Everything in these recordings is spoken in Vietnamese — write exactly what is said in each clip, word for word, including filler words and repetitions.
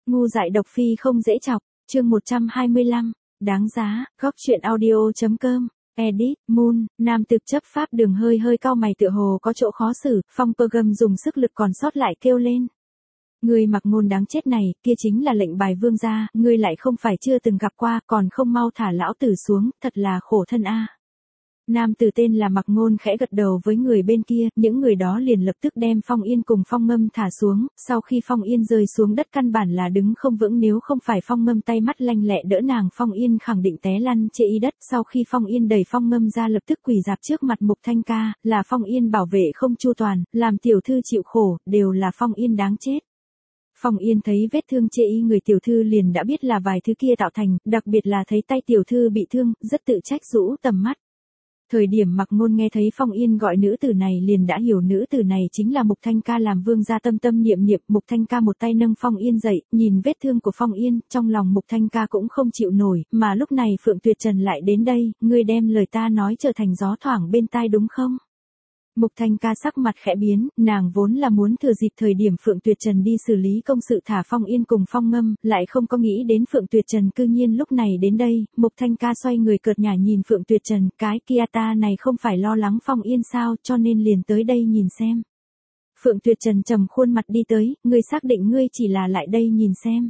Ngu dại độc phi không dễ chọc, chương một trăm hai mươi lăm, đáng giá, góc truyện audio.com, edit, Moon, nam thực chấp pháp đường hơi hơi cau mày tựa hồ có chỗ khó xử, Phong Pergam dùng sức lực còn sót lại kêu lên. Ngươi Mặc Ngôn đáng chết này, kia chính là lệnh bài vương gia, ngươi lại không phải chưa từng gặp qua, còn không mau thả lão tử xuống, thật là khổ thân a. Nam tử tên là Mặc Ngôn khẽ gật đầu với người bên kia, những người đó liền lập tức đem Phong Yên cùng Phong Ngâm thả xuống, sau khi Phong Yên rơi xuống đất căn bản là đứng không vững, nếu không phải Phong Ngâm tay mắt lanh lẹ đỡ nàng, Phong Yên khẳng định té lăn chê y đất. Sau khi Phong Yên đẩy Phong Ngâm ra lập tức quỳ rạp trước mặt Mục Thanh Ca, là Phong Yên bảo vệ không chu toàn, làm tiểu thư chịu khổ, đều là Phong Yên đáng chết. Phong Yên thấy vết thương chê y người tiểu thư liền đã biết là vài thứ kia tạo thành, đặc biệt là thấy tay tiểu thư bị thương, rất tự trách rũ tầm mắt. Thời điểm Mặc Ngôn nghe thấy Phong Yên gọi nữ tử này liền đã hiểu nữ tử này chính là Mục Thanh Ca làm vương gia tâm tâm niệm niệm. Mục Thanh Ca một tay nâng Phong Yên dậy, nhìn vết thương của Phong Yên, trong lòng Mục Thanh Ca cũng không chịu nổi, mà lúc này Phượng Tuyệt Trần lại đến đây, ngươi đem lời ta nói trở thành gió thoảng bên tai đúng không? Mục Thanh Ca sắc mặt khẽ biến, nàng vốn là muốn thừa dịp thời điểm Phượng Tuyệt Trần đi xử lý công sự thả Phong Yên cùng Phong Ngâm, lại không có nghĩ đến Phượng Tuyệt Trần cư nhiên lúc này đến đây. Mục Thanh Ca xoay người cợt nhả nhìn Phượng Tuyệt Trần, cái kia ta này không phải lo lắng Phong Yên sao, cho nên liền tới đây nhìn xem. Phượng Tuyệt Trần trầm khuôn mặt đi tới, ngươi xác định ngươi chỉ là lại đây nhìn xem.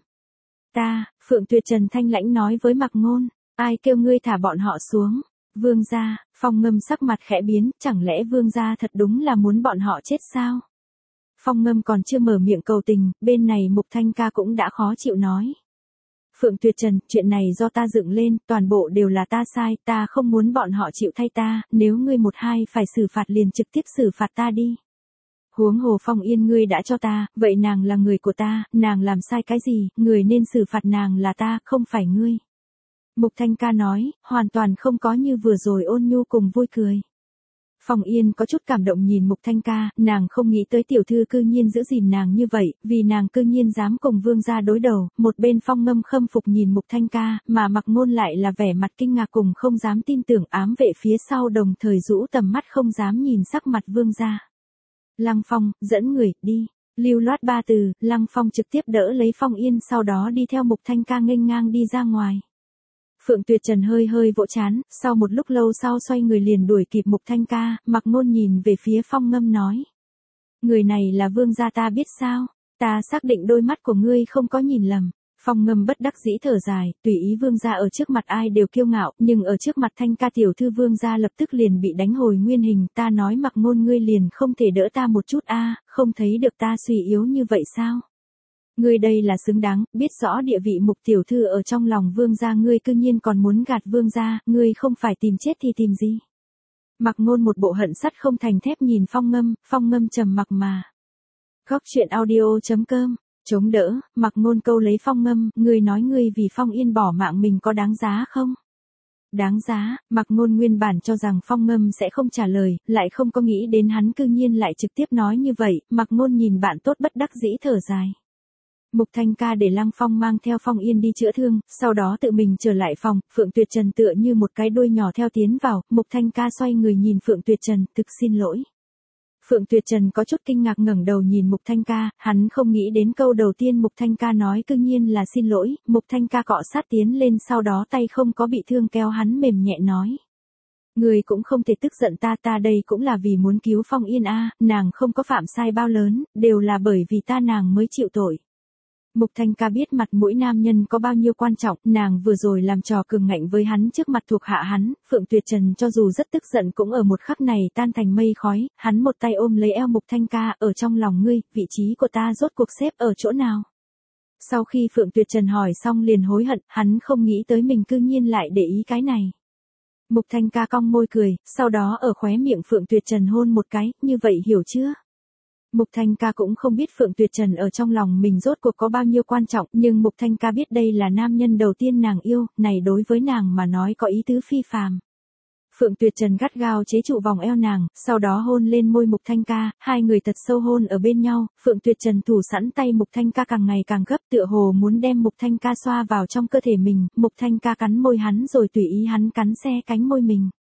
Ta, Phượng Tuyệt Trần thanh lãnh nói với Mặc Ngôn, ai kêu ngươi thả bọn họ xuống? Vương gia. Phong Ngâm sắc mặt khẽ biến, chẳng lẽ vương gia thật đúng là muốn bọn họ chết sao? Phong Ngâm còn chưa mở miệng cầu tình, bên này Mục Thanh Ca cũng đã khó chịu nói. Phượng Tuyệt Trần, chuyện này do ta dựng lên, toàn bộ đều là ta sai, ta không muốn bọn họ chịu thay ta, nếu ngươi một hai phải xử phạt liền trực tiếp xử phạt ta đi. Huống hồ Phong Yên ngươi đã cho ta, vậy nàng là người của ta, nàng làm sai cái gì, người nên xử phạt nàng là ta, không phải ngươi. Mục Thanh Ca nói, hoàn toàn không có như vừa rồi ôn nhu cùng vui cười. Phong Yên có chút cảm động nhìn Mục Thanh Ca, nàng không nghĩ tới tiểu thư cư nhiên giữ gìn nàng như vậy, vì nàng cư nhiên dám cùng vương gia đối đầu. Một bên Phong Ngâm khâm phục nhìn Mục Thanh Ca, mà Mặc Ngôn lại là vẻ mặt kinh ngạc cùng không dám tin tưởng, ám vệ phía sau đồng thời rũ tầm mắt không dám nhìn sắc mặt vương gia. Lăng Phong, dẫn người, đi. Lưu loát ba từ, Lăng Phong trực tiếp đỡ lấy Phong Yên, sau đó đi theo Mục Thanh Ca nghênh ngang đi ra ngoài. Phượng Tuyệt Trần hơi hơi vỗ chán, sau một lúc lâu sau xoay người liền đuổi kịp Mục Thanh Ca. Mặc Ngôn nhìn về phía Phong Ngâm nói. Người này là vương gia ta biết sao, ta xác định đôi mắt của ngươi không có nhìn lầm. Phong Ngâm bất đắc dĩ thở dài, tùy ý vương gia ở trước mặt ai đều kiêu ngạo, nhưng ở trước mặt Thanh Ca tiểu thư vương gia lập tức liền bị đánh hồi nguyên hình. Ta nói Mặc Ngôn ngươi liền không thể đỡ ta một chút a, không thấy được ta suy yếu như vậy sao? Ngươi đây là xứng đáng, biết rõ địa vị Mục tiểu thư ở trong lòng vương gia, ngươi cư nhiên còn muốn gạt vương gia, ngươi không phải tìm chết thì tìm gì? Mặc Ngôn một bộ hận sắt không thành thép nhìn Phong Ngâm, Phong Ngâm trầm mặc mà. Góc truyện audio.com, chống đỡ, Mặc Ngôn câu lấy Phong Ngâm, ngươi nói ngươi vì Phong Yên bỏ mạng mình có đáng giá không? Đáng giá. Mặc Ngôn nguyên bản cho rằng Phong Ngâm sẽ không trả lời, lại không có nghĩ đến hắn cư nhiên lại trực tiếp nói như vậy. Mặc Ngôn nhìn bạn tốt bất đắc dĩ thở dài. Mục Thanh Ca để Lăng Phong mang theo Phong Yên đi chữa thương, sau đó tự mình trở lại phòng. Phượng Tuyệt Trần tựa như một cái đuôi nhỏ theo tiến vào. Mục Thanh Ca xoay người nhìn Phượng Tuyệt Trần, thực xin lỗi. Phượng Tuyệt Trần có chút kinh ngạc ngẩng đầu nhìn Mục Thanh Ca, hắn không nghĩ đến câu đầu tiên Mục Thanh Ca nói cư nhiên là xin lỗi. Mục Thanh Ca cọ sát tiến lên, sau đó tay không có bị thương kéo hắn mềm nhẹ nói. Người cũng không thể tức giận ta, ta đây cũng là vì muốn cứu Phong Yên a, nàng không có phạm sai bao lớn, đều là bởi vì ta nàng mới chịu tội. Mục Thanh Ca biết mặt mũi nam nhân có bao nhiêu quan trọng, nàng vừa rồi làm trò cường ngạnh với hắn trước mặt thuộc hạ hắn. Phượng Tuyệt Trần cho dù rất tức giận cũng ở một khắc này tan thành mây khói, hắn một tay ôm lấy eo Mục Thanh Ca, ở trong lòng ngươi, vị trí của ta rốt cuộc xếp ở chỗ nào? Sau khi Phượng Tuyệt Trần hỏi xong liền hối hận, hắn không nghĩ tới mình cư nhiên lại để ý cái này. Mục Thanh Ca cong môi cười, sau đó ở khóe miệng Phượng Tuyệt Trần hôn một cái, như vậy hiểu chưa? Mục Thanh Ca cũng không biết Phượng Tuyệt Trần ở trong lòng mình rốt cuộc có bao nhiêu quan trọng, nhưng Mục Thanh Ca biết đây là nam nhân đầu tiên nàng yêu, này đối với nàng mà nói có ý tứ phi phàm. Phượng Tuyệt Trần gắt gao chế trụ vòng eo nàng, sau đó hôn lên môi Mục Thanh Ca, hai người thật sâu hôn ở bên nhau. Phượng Tuyệt Trần thủ sẵn tay Mục Thanh Ca càng ngày càng gấp, tựa hồ muốn đem Mục Thanh Ca xoa vào trong cơ thể mình. Mục Thanh Ca cắn môi hắn rồi tùy ý hắn cắn xe cánh môi mình.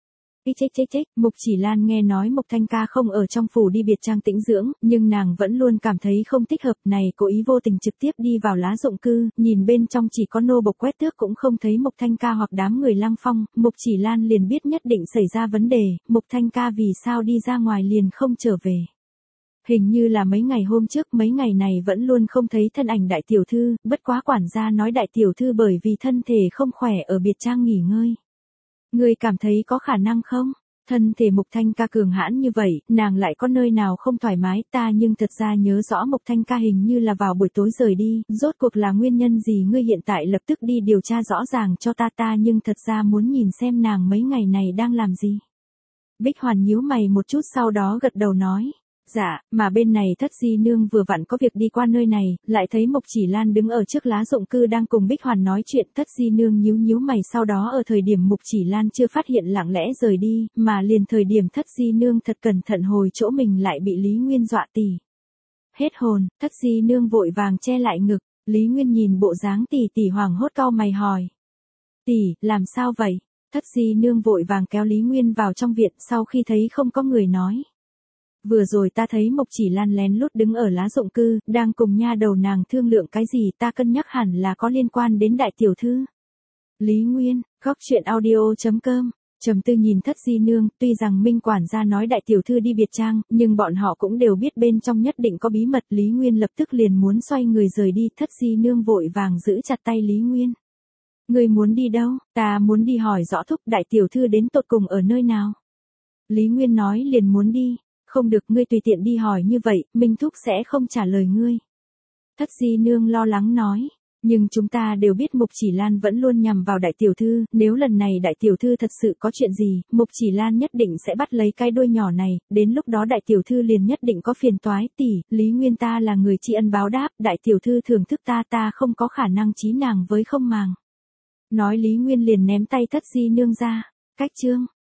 Ích chích chích chích, Mục Chỉ Lan nghe nói Mục Thanh ca không ở trong phủ đi biệt trang tĩnh dưỡng, nhưng nàng vẫn luôn cảm thấy không thích hợp này, cố ý vô tình trực tiếp đi vào lá dụng cư, nhìn bên trong chỉ có nô bộc quét tước cũng không thấy Mục Thanh ca hoặc đám người Lăng Phong, Mục Chỉ Lan liền biết nhất định xảy ra vấn đề, Mục Thanh ca vì sao đi ra ngoài liền không trở về. Hình như là mấy ngày hôm trước, mấy ngày này vẫn luôn không thấy thân ảnh đại tiểu thư, bất quá quản gia nói đại tiểu thư bởi vì thân thể không khỏe ở biệt trang nghỉ ngơi. Ngươi cảm thấy có khả năng không? Thân thể Mục Thanh ca cường hãn như vậy, nàng lại có nơi nào không thoải mái, ta nhưng thật ra nhớ rõ Mục Thanh ca hình như là vào buổi tối rời đi, rốt cuộc là nguyên nhân gì, ngươi hiện tại lập tức đi điều tra rõ ràng cho ta, ta nhưng thật ra muốn nhìn xem nàng mấy ngày này đang làm gì. Bích Hoàn nhíu mày một chút sau đó gật đầu nói. Dạ, mà bên này Thất Di Nương vừa vặn có việc đi qua nơi này, lại thấy Mục Chỉ Lan đứng ở trước lá dụng cư đang cùng Bích Hoàn nói chuyện, Thất Di Nương nhíu nhíu mày, sau đó ở thời điểm Mục Chỉ Lan chưa phát hiện lặng lẽ rời đi, mà liền thời điểm Thất Di Nương thật cẩn thận hồi chỗ mình lại bị Lý Nguyên dọa tỉ. Hết hồn, Thất Di Nương vội vàng che lại ngực, Lý Nguyên nhìn bộ dáng tỉ tỉ hoảng hốt cau mày hỏi. Tỉ, làm sao vậy? Thất Di Nương vội vàng kéo Lý Nguyên vào trong viện sau khi thấy không có người nói. Vừa rồi ta thấy Mục Chỉ Lan lén lút đứng ở lá dụng cư, đang cùng nha đầu nàng thương lượng cái gì, ta cân nhắc hẳn là có liên quan đến đại tiểu thư. Lý Nguyên, góc truyện audio chấm com, trầm tư nhìn Thất Di Nương, tuy rằng Minh quản gia nói đại tiểu thư đi biệt trang, nhưng bọn họ cũng đều biết bên trong nhất định có bí mật, Lý Nguyên lập tức liền muốn xoay người rời đi, Thất Di Nương vội vàng giữ chặt tay Lý Nguyên. Ngươi muốn đi đâu? Ta muốn đi hỏi rõ thúc đại tiểu thư đến tột cùng ở nơi nào. Lý Nguyên nói liền muốn đi. Không được, ngươi tùy tiện đi hỏi như vậy, Minh thúc sẽ không trả lời ngươi. Thất Di Nương lo lắng nói, nhưng chúng ta đều biết Mục Chỉ Lan vẫn luôn nhằm vào đại tiểu thư, nếu lần này đại tiểu thư thật sự có chuyện gì, Mục Chỉ Lan nhất định sẽ bắt lấy cái đuôi nhỏ này, đến lúc đó đại tiểu thư liền nhất định có phiền toái, tỷ, Lý Nguyên ta là người tri ân báo đáp, đại tiểu thư thưởng thức ta, ta không có khả năng trí nàng với không màng. Nói Lý Nguyên liền ném tay Thất Di Nương ra, cách chương.